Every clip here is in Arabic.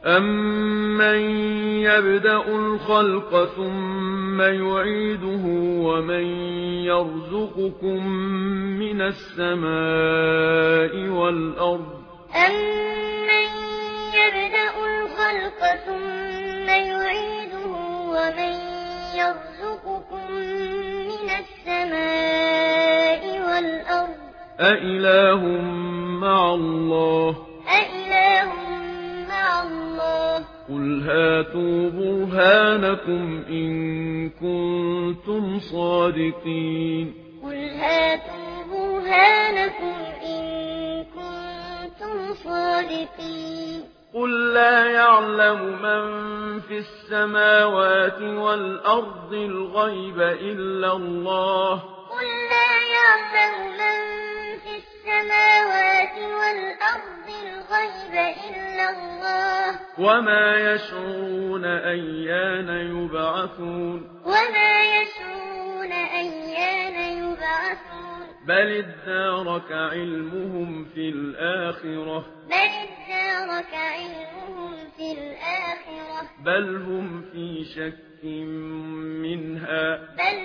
أَمَّن يَبْدَأُ الْخَلْقَ ثُمَّ يُعِيدُهُ وَمَن يَرْزُقُكُم مِّنَ السَّمَاءِ وَالْأَرْضِ أَمَّن يَبْدَأُ الْخَلْقَ ثُمَّ يُعِيدُهُ وَمَن يَرْزُقُكُم مِّنَ السَّمَاءِ وَالْأَرْضِ أَإِلَٰهٌ مَّعَ اللَّهِ قُلْ هَاتُوا بُرْهَانَكُمْ إِن كُنتُمْ صَادِقِينَ قُلْ هَاتُوا بُرْهَانَكُمْ إِن كُنتُمْ صَادِقِينَ قُل لَّا يَعْلَمُ مَن فِي السَّمَاوَاتِ وَالْأَرْضِ الْغَيْبَ إِلَّا اللَّهُ قُل لَّا يَعْلَمُ مَن فِي السَّمَاوَاتِ وَالْأَرْضِ الْغَيْبَ إِلَّا اللَّهُ وَمَا يَشْعُرُونَ أَيَّانَ يُبْعَثُونَ بَلِ ادَّارَكَ عِلْمُهُمْ فِي الْآخِرَةِ بَلْ هُمْ فِي شَكٍّ مِّنْهَا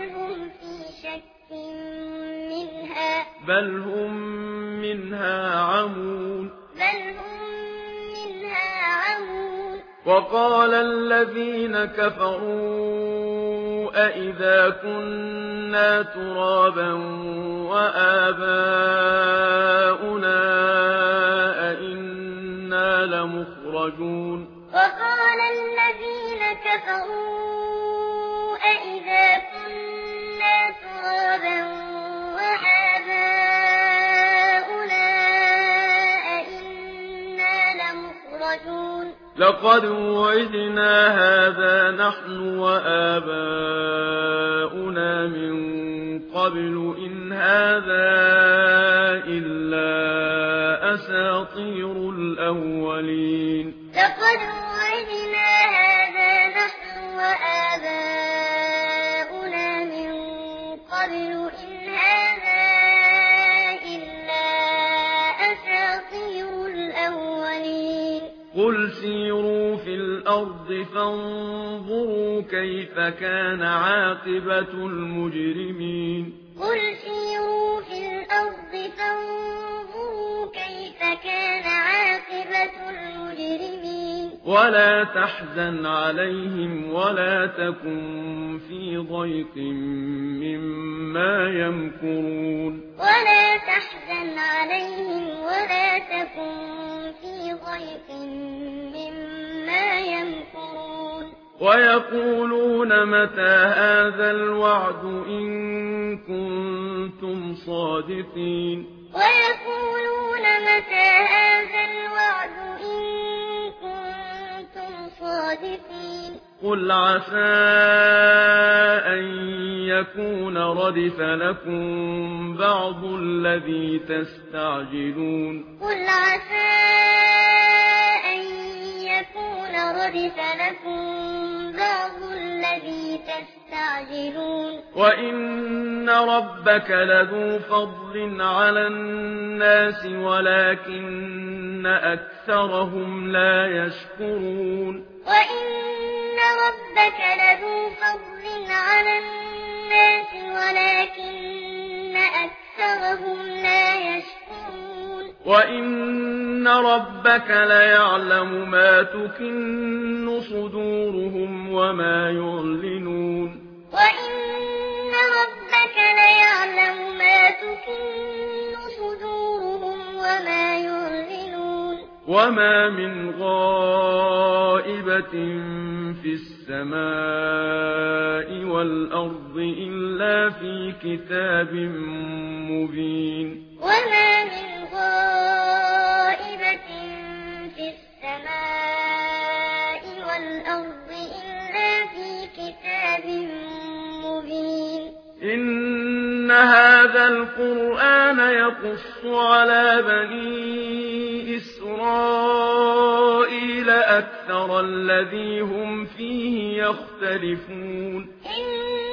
بَلْ هُم مِّنْهَا عَمُونَ وَقَالَ الَّذِينَ كَفَرُوا أَإِذَا كُنَّا تُرَابًا وَآبَاؤُنَا أَإِنَّا لَمُخْرَجُونَ وَقَالَ الَّذِينَ كَفَرُوا أَإِذَا كُنَّا تُرَابًا وَآبَاؤُنَا أَإِنَّا لَمُخْرَجُونَ لَقَدْ وُعِدْنَا هَٰذَا نَحْنُ وَآبَاؤُنَا مِن قَبْلُ إِنْ هَٰذَا إِلَّا أَسَاطِيرُ الْأَوَّلِينَ لَقَدْ وُعِدْنَا هَٰذَا نَحْنُ وَآبَاؤُنَا مِن قَبْلُ إِنْ هَٰذَا إِلَّا أَسَاطِيرُ الْأَوَّلِينَ قُلْ سِيرُوا فِي الْأَرْضِ فَانظُرُوا كَيْفَ كَانَ عَاقِبَةُ الْمُجْرِمِينَ قُلْ سِيرُوا فِي الْأَرْضِ فَانظُرُوا كَيْفَ كَانَ عَاقِبَةُ الْمُجْرِمِينَ وَلَا تَحْزَنْ عَلَيْهِمْ وَلَا تَكُن في ضَيْقٍ مِّمَّا يَمْكُرُونَ وَلَا تَحْزَنْ عَلَيْهِمْ وَلَا تَكُن في ضَيْقٍ مِّمَّا يَمْكُرُونَ وَيَقُولُونَ مَتَىٰ هَٰذَا الْوَعْدُ إِن كُنتُمْ صَادِقِينَ وَيَقُولُونَ مَتَىٰ هَٰذَا الْوَعْدُ إِن كُنتُمْ صَادِقِينَ قُلْ عَسَىٰ أَن يَكُونَ رَدِفَ لَكُم بَعْضُ الَّذِي تَسْتَعْجِلُونَ قُلْ عَسَىٰ أَن يَكُونَ رَدِفَ لَكُم بَعْضُ الَّذِي تَسْتَعْجِلُونَ وَإِنَّ رَبَّكَ لَذُو فَضْلٍ عَلَى النَّاسِ وَلَٰكِنَّ أَكْثَرَهُمْ لَا يَشْكُرُونَ وَإِنَّ رَبَّكَ لَذُو فَضْلٍ عَلَى النَّاسِ وَلَٰكِنَّ أَكْثَرَهُمْ لَا يَشْكُرُونَ وَإِنَّ رَبَّكَ لَيَعْلَمُ مَا تُكِنُّ صُدُورُهُمْ وَمَا يُعْلِنُونَ وَإِنَّ رَبَّكَ لَيَعْلَمُ مَا تُكِنُّ صُدُورُهُمْ وَمَا يُعْلِنُونَ وَمَا مِنْ غَائِبَةٍ فِي السَّمَاءِ وَالْأَرْضِ إِلَّا فِي كِتَابٍ مُّبِينٍ وَمَا مِنْ غَائِبَةٍ فِي السَّمَاءِ وَالْأَرْضِ إِلَّا فِي كِتَابٍ مُّبِينٍ إِنَّ هَٰذَا الْقُرْآنَ يَقُصُّ عَلَىٰ بَنِي إِسْرَائِيلَ أَكْثَرَ الَّذِي هُمْ فِيهِ يَخْتَلِفُونَ